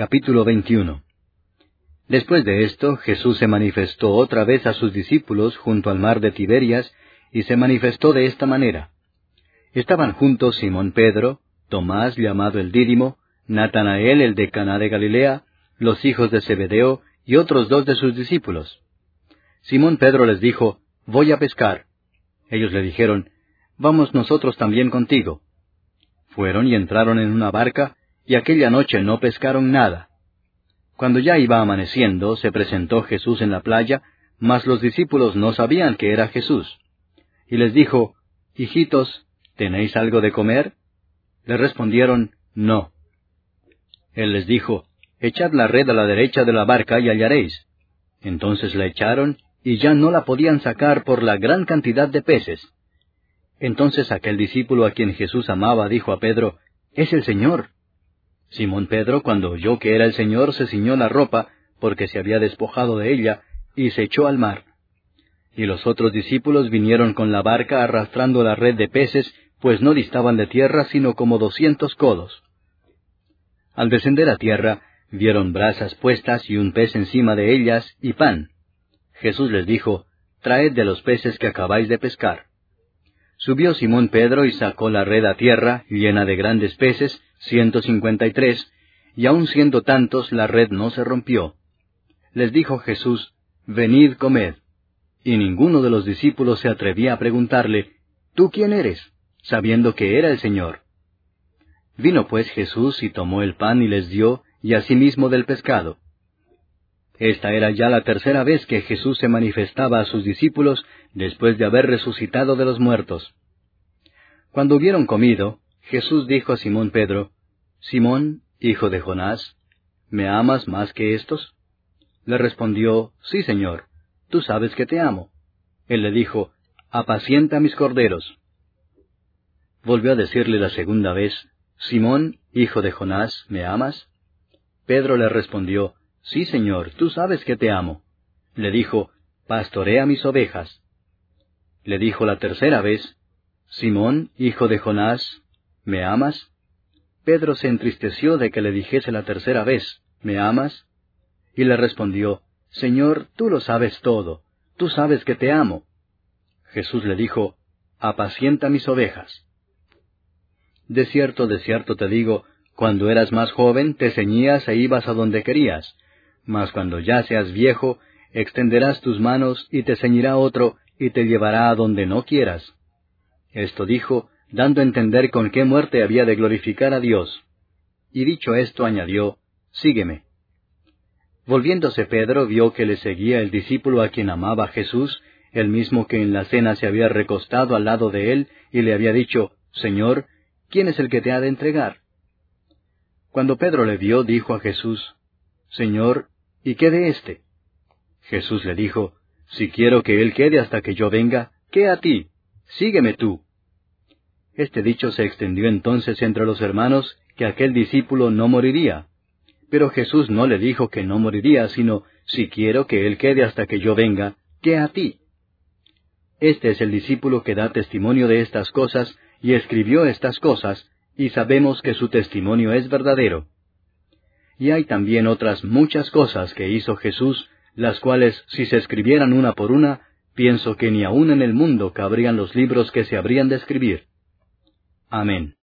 Capítulo 21. Después de esto, Jesús se manifestó otra vez a sus discípulos junto al mar de Tiberias, y se manifestó de esta manera. Estaban juntos Simón Pedro, Tomás llamado el Dídimo, Natanael el de Caná de Galilea, los hijos de Zebedeo, y otros 2 de sus discípulos. Simón Pedro les dijo, «Voy a pescar». Ellos le dijeron, «Vamos nosotros también contigo». Fueron y entraron en una barca, y aquella noche no pescaron nada. Cuando ya iba amaneciendo, se presentó Jesús en la playa, mas los discípulos no sabían que era Jesús. Y les dijo, «Hijitos, ¿tenéis algo de comer?» Le respondieron, «No». Él les dijo, «Echad la red a la derecha de la barca y hallaréis». Entonces la echaron, y ya no la podían sacar por la gran cantidad de peces. Entonces aquel discípulo a quien Jesús amaba dijo a Pedro, «Es el Señor». Simón Pedro, cuando oyó que era el Señor, se ciñó la ropa, porque se había despojado de ella, y se echó al mar. Y los otros discípulos vinieron con la barca arrastrando la red de peces, pues no distaban de tierra sino como 200 codos. Al descender a tierra, vieron brasas puestas y un pez encima de ellas, y pan. Jesús les dijo, «Traed de los peces que acabáis de pescar». Subió Simón Pedro y sacó la red a tierra, llena de grandes peces, 153, y aun siendo tantos, la red no se rompió. Les dijo Jesús, «Venid, comed». Y ninguno de los discípulos se atrevía a preguntarle, «¿Tú quién eres?», sabiendo que era el Señor. Vino pues Jesús y tomó el pan y les dio, y asimismo del pescado. Esta era ya la tercera vez que Jesús se manifestaba a sus discípulos después de haber resucitado de los muertos. Cuando hubieron comido, Jesús dijo a Simón Pedro, «Simón, hijo de Jonás, ¿me amas más que estos?» Le respondió, «Sí, Señor, tú sabes que te amo». Él le dijo, «Apacienta mis corderos». Volvió a decirle la segunda vez, «Simón, hijo de Jonás, ¿me amas?» Pedro le respondió, «Sí, Señor, tú sabes que te amo». Le dijo, «Pastorea mis ovejas». Le dijo la tercera vez, «Simón, hijo de Jonás, ¿me amas?» Pedro se entristeció de que le dijese la tercera vez, «¿Me amas?» Y le respondió, «Señor, tú lo sabes todo, tú sabes que te amo». Jesús le dijo, «Apacienta mis ovejas». De cierto te digo, cuando eras más joven te ceñías e ibas a donde querías, mas cuando ya seas viejo, extenderás tus manos y te ceñirá otro y te llevará a donde no quieras. Esto dijo, dando a entender con qué muerte había de glorificar a Dios. Y dicho esto añadió, «Sígueme». Volviéndose Pedro vio que le seguía el discípulo a quien amaba Jesús, el mismo que en la cena se había recostado al lado de él y le había dicho, «Señor, ¿quién es el que te ha de entregar?» Cuando Pedro le vio, dijo a Jesús, «Señor, ¿y qué de éste?» Jesús le dijo, «Si quiero que él quede hasta que yo venga, ¿qué a ti? Sígueme tú». Este dicho se extendió entonces entre los hermanos, que aquel discípulo no moriría. Pero Jesús no le dijo que no moriría, sino, «Si quiero que él quede hasta que yo venga, ¿qué a ti?» Este es el discípulo que da testimonio de estas cosas, y escribió estas cosas, y sabemos que su testimonio es verdadero. Y hay también otras muchas cosas que hizo Jesús, las cuales, si se escribieran una por una, pienso que ni aun en el mundo cabrían los libros que se habrían de escribir. Amén.